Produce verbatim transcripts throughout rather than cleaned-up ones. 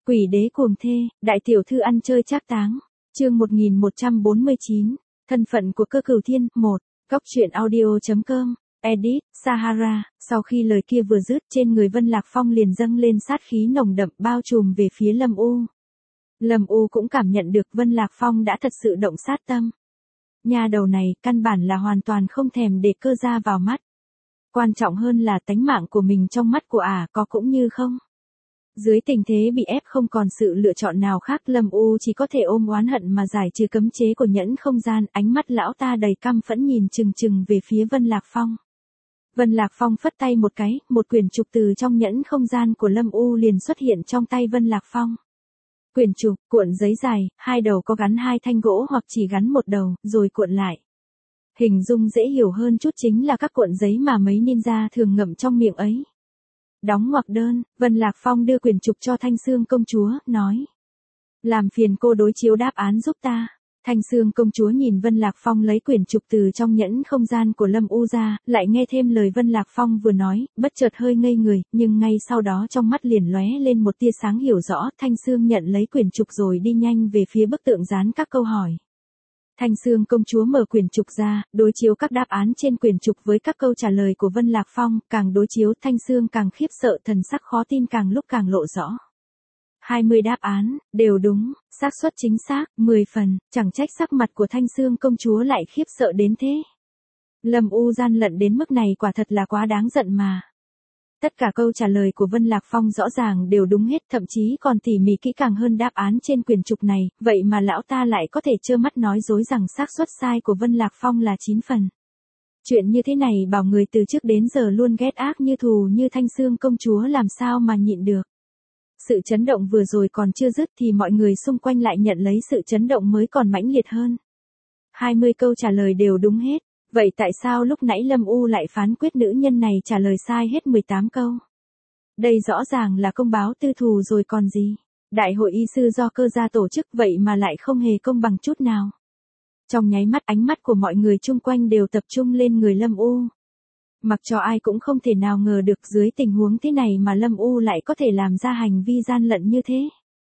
Quỷ đế cuồng thê, đại tiểu thư ăn chơi trác táng. Chương một nghìn một trăm bốn mươi chín, thân phận của Cơ Cửu Thiên, một. Góc truyện audio.com, edit, Sahara. Sau khi lời kia vừa dứt, trên người Vân Lạc Phong liền dâng lên sát khí nồng đậm bao trùm về phía Lâm U. Lâm U cũng cảm nhận được Vân Lạc Phong đã thật sự động sát tâm. Nhà đầu này, căn bản là hoàn toàn không thèm để cơ gia vào mắt. Quan trọng hơn là tánh mạng của mình trong mắt của ả à, có cũng như không. Dưới tình thế bị ép không còn sự lựa chọn nào khác, Lâm U chỉ có thể ôm oán hận mà giải trừ cấm chế của nhẫn không gian. Ánh mắt lão ta đầy căm phẫn nhìn chừng chừng về phía Vân Lạc Phong. Vân Lạc Phong phất tay một cái, một quyển trục từ trong nhẫn không gian của Lâm U liền xuất hiện trong tay Vân Lạc Phong. Quyển trục, cuộn giấy dài, hai đầu có gắn hai thanh gỗ hoặc chỉ gắn một đầu, rồi cuộn lại. Hình dung dễ hiểu hơn chút chính là các cuộn giấy mà mấy ninja thường ngậm trong miệng ấy. Đóng ngoặc đơn, Vân Lạc Phong đưa quyển trục cho Thanh Xương công chúa, nói. Làm phiền cô đối chiếu đáp án giúp ta. Thanh Xương công chúa nhìn Vân Lạc Phong lấy quyển trục từ trong nhẫn không gian của Lâm U ra, lại nghe thêm lời Vân Lạc Phong vừa nói, bất chợt hơi ngây người, nhưng ngay sau đó trong mắt liền lóe lên một tia sáng hiểu rõ. Thanh Xương nhận lấy quyển trục rồi đi nhanh về phía bức tượng dán các câu hỏi. Thanh Xương công chúa mở quyển trục ra, đối chiếu các đáp án trên quyển trục với các câu trả lời của Vân Lạc Phong, càng đối chiếu Thanh Xương càng khiếp sợ, thần sắc khó tin càng lúc càng lộ rõ. hai mươi đáp án, đều đúng, xác suất chính xác, mười phần, chẳng trách sắc mặt của Thanh Xương công chúa lại khiếp sợ đến thế. Lâm U gian lận đến mức này quả thật là quá đáng giận mà. Tất cả câu trả lời của Vân Lạc Phong rõ ràng đều đúng hết, thậm chí còn tỉ mỉ kỹ càng hơn đáp án trên quyển trục này, vậy mà lão ta lại có thể trơ mắt nói dối rằng xác suất sai của Vân Lạc Phong là chín phần. Chuyện như thế này bảo người từ trước đến giờ luôn ghét ác như thù như Thanh Xương công chúa làm sao mà nhịn được. Sự chấn động vừa rồi còn chưa dứt thì mọi người xung quanh lại nhận lấy sự chấn động mới còn mãnh liệt hơn. hai mươi câu trả lời đều đúng hết. Vậy tại sao lúc nãy Lâm U lại phán quyết nữ nhân này trả lời sai hết mười tám câu? Đây rõ ràng là công báo tư thù rồi còn gì. Đại hội y sư do cơ gia tổ chức vậy mà lại không hề công bằng chút nào. Trong nháy mắt ánh mắt của mọi người chung quanh đều tập trung lên người Lâm U. Mặc cho ai cũng không thể nào ngờ được dưới tình huống thế này mà Lâm U lại có thể làm ra hành vi gian lận như thế.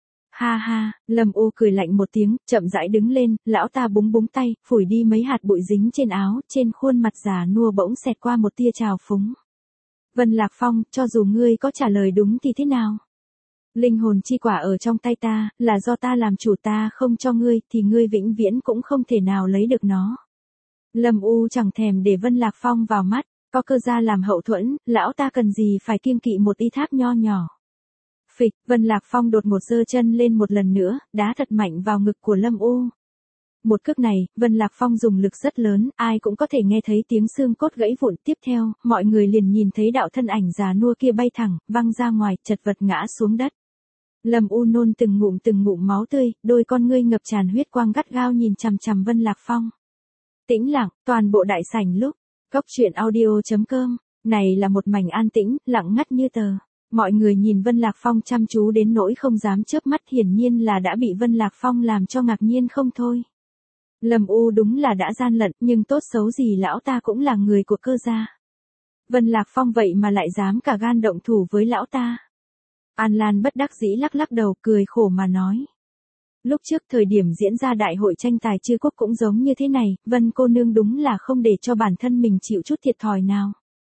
Ha ha, Lâm U cười lạnh một tiếng, chậm rãi đứng lên, lão ta búng búng tay, phủi đi mấy hạt bụi dính trên áo, trên khuôn mặt già nua bỗng xẹt qua một tia trào phúng. Vân Lạc Phong, cho dù ngươi có trả lời đúng thì thế nào? Linh hồn chi quả ở trong tay ta, là do ta làm chủ, ta không cho ngươi, thì ngươi vĩnh viễn cũng không thể nào lấy được nó. Lâm U chẳng thèm để Vân Lạc Phong vào mắt, có cơ gia làm hậu thuẫn, lão ta cần gì phải kiêng kỵ một y tháp nho nhỏ. Phịch, Vân Lạc Phong đột ngột giơ chân lên một lần nữa, đá thật mạnh vào ngực của Lâm U. Một cước này, Vân Lạc Phong dùng lực rất lớn, ai cũng có thể nghe thấy tiếng xương cốt gãy vụn. Tiếp theo, mọi người liền nhìn thấy đạo thân ảnh già nua kia bay thẳng, văng ra ngoài, chật vật ngã xuống đất. Lâm U nôn từng ngụm từng ngụm máu tươi, đôi con ngươi ngập tràn huyết quang gắt gao nhìn chằm chằm Vân Lạc Phong. Tĩnh lặng, toàn bộ đại sảnh lúc, góc truyện audio.com, này là một mảnh an tĩnh, lặng ngắt như tờ. Mọi người nhìn Vân Lạc Phong chăm chú đến nỗi không dám chớp mắt, hiển nhiên là đã bị Vân Lạc Phong làm cho ngạc nhiên không thôi. Lâm U đúng là đã gian lận, nhưng tốt xấu gì lão ta cũng là người của cơ gia. Vân Lạc Phong vậy mà lại dám cả gan động thủ với lão ta. An Lan bất đắc dĩ lắc lắc đầu, cười khổ mà nói. Lúc trước thời điểm diễn ra đại hội tranh tài chư quốc cũng giống như thế này, Vân cô nương đúng là không để cho bản thân mình chịu chút thiệt thòi nào.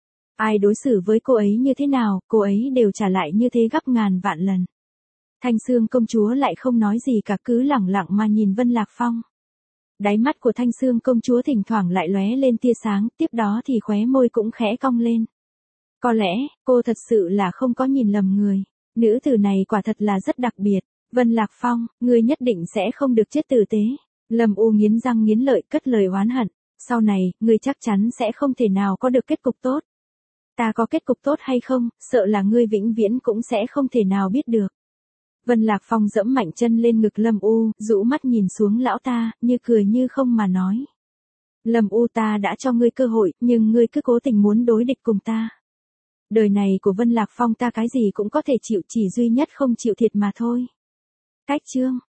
Ai đối xử với cô ấy như thế nào, cô ấy đều trả lại như thế gấp ngàn vạn lần. Thanh Xương công chúa lại không nói gì cả, cứ lẳng lặng mà nhìn Vân Lạc Phong. Đáy mắt của Thanh Xương công chúa thỉnh thoảng lại lóe lên tia sáng, tiếp đó thì khóe môi cũng khẽ cong lên. Có lẽ, cô thật sự là không có nhìn lầm người. Nữ tử này quả thật là rất đặc biệt. Vân Lạc Phong, ngươi nhất định sẽ không được chết tử tế. Lâm U nghiến răng nghiến lợi cất lời oán hận. Sau này, ngươi chắc chắn sẽ không thể nào có được kết cục tốt. Ta có kết cục tốt hay không, sợ là ngươi vĩnh viễn cũng sẽ không thể nào biết được. Vân Lạc Phong dẫm mạnh chân lên ngực Lâm U, rũ mắt nhìn xuống lão ta, như cười như không mà nói. Lâm U, ta đã cho ngươi cơ hội, nhưng ngươi cứ cố tình muốn đối địch cùng ta. Đời này của Vân Lạc Phong ta cái gì cũng có thể chịu, chỉ duy nhất không chịu thiệt mà thôi. Cách chương.